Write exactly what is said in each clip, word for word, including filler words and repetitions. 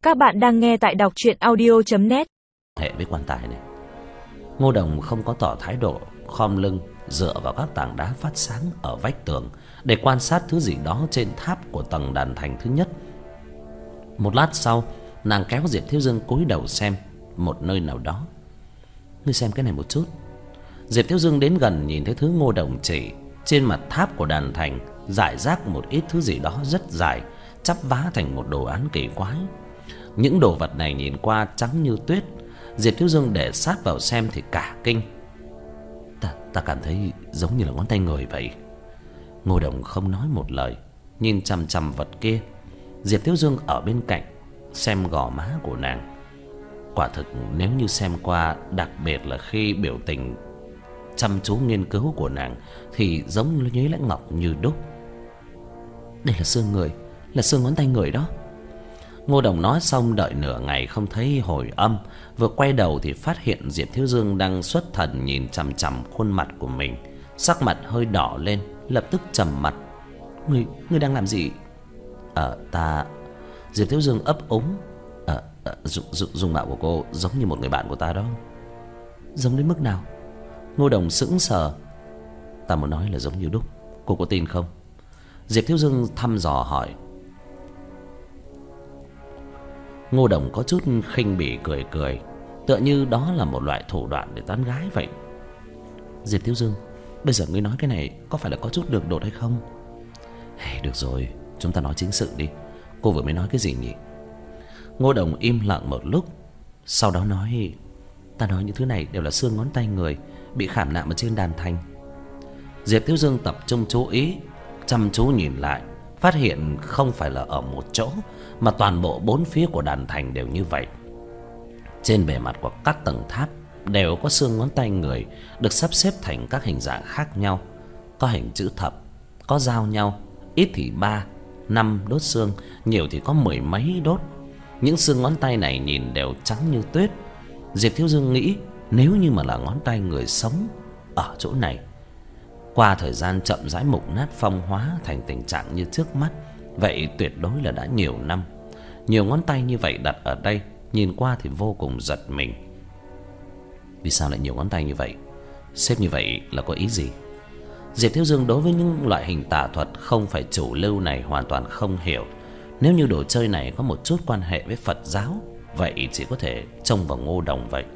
Các bạn đang nghe tại đọc truyện audio chấm net. Hệ với quan tài này, Ngô Đồng không có tỏ thái độ, khom lưng dựa vào các tảng đá phát sáng ở vách tường để quan sát thứ gì đó trên tháp của tầng đàn thành thứ nhất. Một lát sau, nàng kéo Diệp Thiếu Dương cúi đầu xem một nơi nào đó. Ngươi xem cái này một chút. Diệp Thiếu Dương đến gần nhìn thấy thứ Ngô Đồng chỉ. Trên mặt tháp của đàn thành rải rác một ít thứ gì đó rất dài, chắp vá thành một đồ án kỳ quái. Những đồ vật này nhìn qua trắng như tuyết. Diệp Thiếu Dương để sát vào xem thì cả kinh. Ta, ta cảm thấy giống như là ngón tay người vậy. Ngô Đồng không nói một lời, nhìn chằm chằm vật kia. Diệp Thiếu Dương ở bên cạnh xem gò má của nàng. Quả thực nếu như xem qua, đặc biệt là khi biểu tình chăm chú nghiên cứu của nàng, thì giống như lãnh ngọc như đúc. Đây là xương người, là xương ngón tay người đó. Ngô Đồng nói xong đợi nửa ngày không thấy hồi âm, vừa quay đầu thì phát hiện Diệp Thiếu Dương đang xuất thần nhìn chằm chằm khuôn mặt của mình. Sắc mặt hơi đỏ lên, lập tức trầm mặt. Ngươi, ngươi đang làm gì? Ờ, ta... Diệp Thiếu Dương ấp úng. Ờ, à, dung, dung, dung mạo của cô giống như một người bạn của ta đó. Giống đến mức nào? Ngô Đồng sững sờ. Ta muốn nói là giống như đúc. Cô có tin không? Diệp Thiếu Dương thăm dò hỏi. Ngô Đồng có chút khinh bỉ cười cười, tựa như đó là một loại thủ đoạn để tán gái vậy. Diệp Thiếu Dương, bây giờ ngươi nói cái này có phải là có chút được đột hay không? Hey, được rồi, chúng ta nói chính sự đi. Cô vừa mới nói cái gì nhỉ? Ngô Đồng im lặng một lúc, sau đó nói. Ta nói những thứ này đều là xương ngón tay người bị khảm nạm ở trên đàn thành. Diệp Thiếu Dương tập trung chú ý, chăm chú nhìn lại, phát hiện không phải là ở một chỗ, mà toàn bộ bốn phía của đàn thành đều như vậy. Trên bề mặt của các tầng tháp đều có xương ngón tay người được sắp xếp thành các hình dạng khác nhau. Có hình chữ thập, có giao nhau, ít thì ba, năm đốt xương, nhiều thì có mười mấy đốt. Những xương ngón tay này nhìn đều trắng như tuyết. Diệp Thiếu Dương nghĩ nếu như mà là ngón tay người sống ở chỗ này, qua thời gian chậm rãi mục nát phong hóa thành tình trạng như trước mắt, vậy tuyệt đối là đã nhiều năm. Nhiều ngón tay như vậy đặt ở đây, nhìn qua thì vô cùng giật mình. Vì sao lại nhiều ngón tay như vậy? Xếp như vậy là có ý gì? Diệp Thiếu Dương đối với những loại hình tà thuật không phải chủ lưu này hoàn toàn không hiểu. Nếu như đồ chơi này có một chút quan hệ với Phật giáo, vậy chỉ có thể trông vào Ngô Đồng vậy.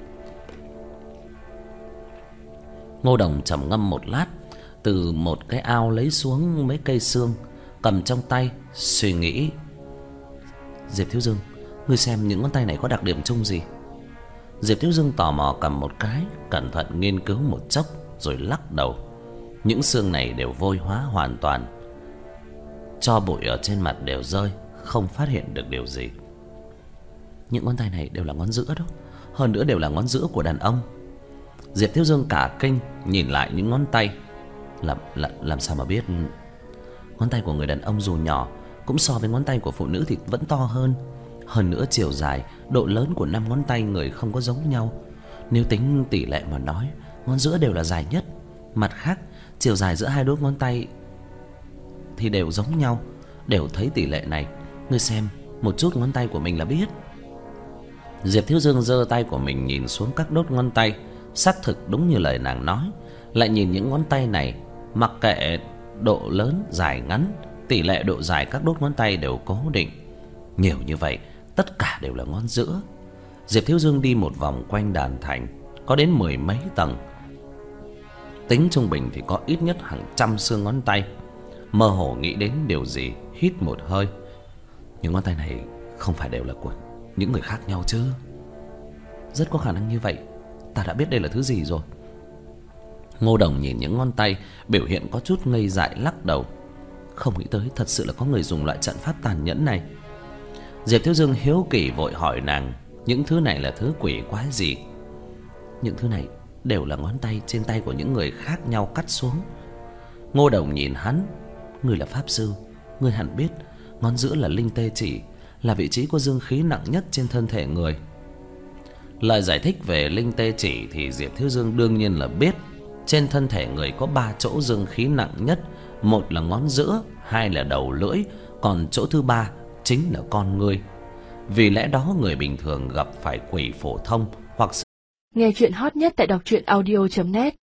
Ngô Đồng trầm ngâm một lát, từ một cái ao lấy xuống mấy cây xương, cầm trong tay, suy nghĩ. Diệp Thiếu Dương, ngươi xem những ngón tay này có đặc điểm chung gì? Diệp Thiếu Dương tò mò cầm một cái, cẩn thận nghiên cứu một chốc, rồi lắc đầu. Những xương này đều vôi hóa hoàn toàn, tro bụi ở trên mặt đều rơi, không phát hiện được điều gì. Những ngón tay này đều là ngón giữa đó, hơn nữa đều là ngón giữa của đàn ông. Diệp Thiếu Dương cả kinh nhìn lại những ngón tay. Làm, làm, làm sao mà biết? Ngón tay của người đàn ông dù nhỏ cũng so với ngón tay của phụ nữ thì vẫn to hơn. Hơn nữa chiều dài, độ lớn của năm ngón tay người không có giống nhau. Nếu tính tỷ lệ mà nói, ngón giữa đều là dài nhất. Mặt khác, chiều dài giữa hai đốt ngón tay thì đều giống nhau, đều thấy tỷ lệ này. Ngươi xem một chút ngón tay của mình là biết. Diệp Thiếu Dương giơ tay của mình nhìn xuống các đốt ngón tay, xác thực đúng như lời nàng nói. Lại nhìn những ngón tay này, mặc kệ độ lớn, dài ngắn, tỷ lệ độ dài các đốt ngón tay đều cố định. Nhiều như vậy, tất cả đều là ngón giữa. Diệp Thiếu Dương đi một vòng quanh đàn thành, có đến mười mấy tầng. Tính trung bình thì có ít nhất hàng trăm xương ngón tay. Mơ hồ nghĩ đến điều gì, hít một hơi. Những ngón tay này không phải đều là của những người khác nhau chứ? Rất có khả năng như vậy. Ta đã biết đây là thứ gì rồi. Ngô Đồng nhìn những ngón tay, biểu hiện có chút ngây dại, lắc đầu. Không nghĩ tới thật sự là có người dùng loại trận pháp tàn nhẫn này. Diệp Thiếu Dương hiếu kỳ vội hỏi nàng, những thứ này là thứ quỷ quái gì? Những thứ này đều là ngón tay trên tay của những người khác nhau cắt xuống. Ngô Đồng nhìn hắn. Ngươi là pháp sư, ngươi hẳn biết ngón giữa là linh tê chỉ, là vị trí có dương khí nặng nhất trên thân thể người. Lời giải thích về linh tê chỉ thì Diệp Thiếu Dương đương nhiên là biết. Trên thân thể người có ba chỗ dương khí nặng nhất, một là ngón giữa, hai là đầu lưỡi, còn chỗ thứ ba chính là con ngươi. Vì lẽ đó người bình thường gặp phải quỷ phổ thông hoặc nghe chuyện hot nhất tại đọc truyện audio chấm net.